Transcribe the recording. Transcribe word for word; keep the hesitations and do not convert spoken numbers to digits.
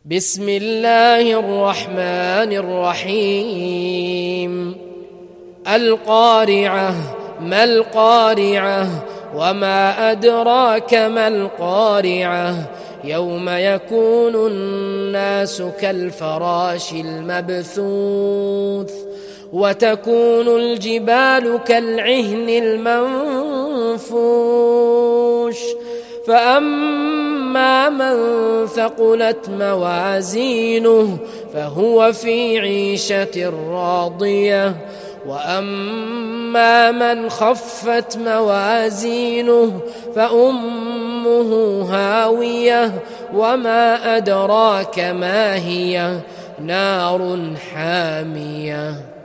بسم الله الرحمن الرحيم القارعة ما القارعة وما أدراك ما القارعة يوم يكون الناس كالفراش المبثوث وتكون الجبال كالعهن المنفوش فأما من ثقلت موازينه فهو في عيشة راضية وأما من خفت موازينه فأمه هاوية وما أدراك ما هي نار حامية.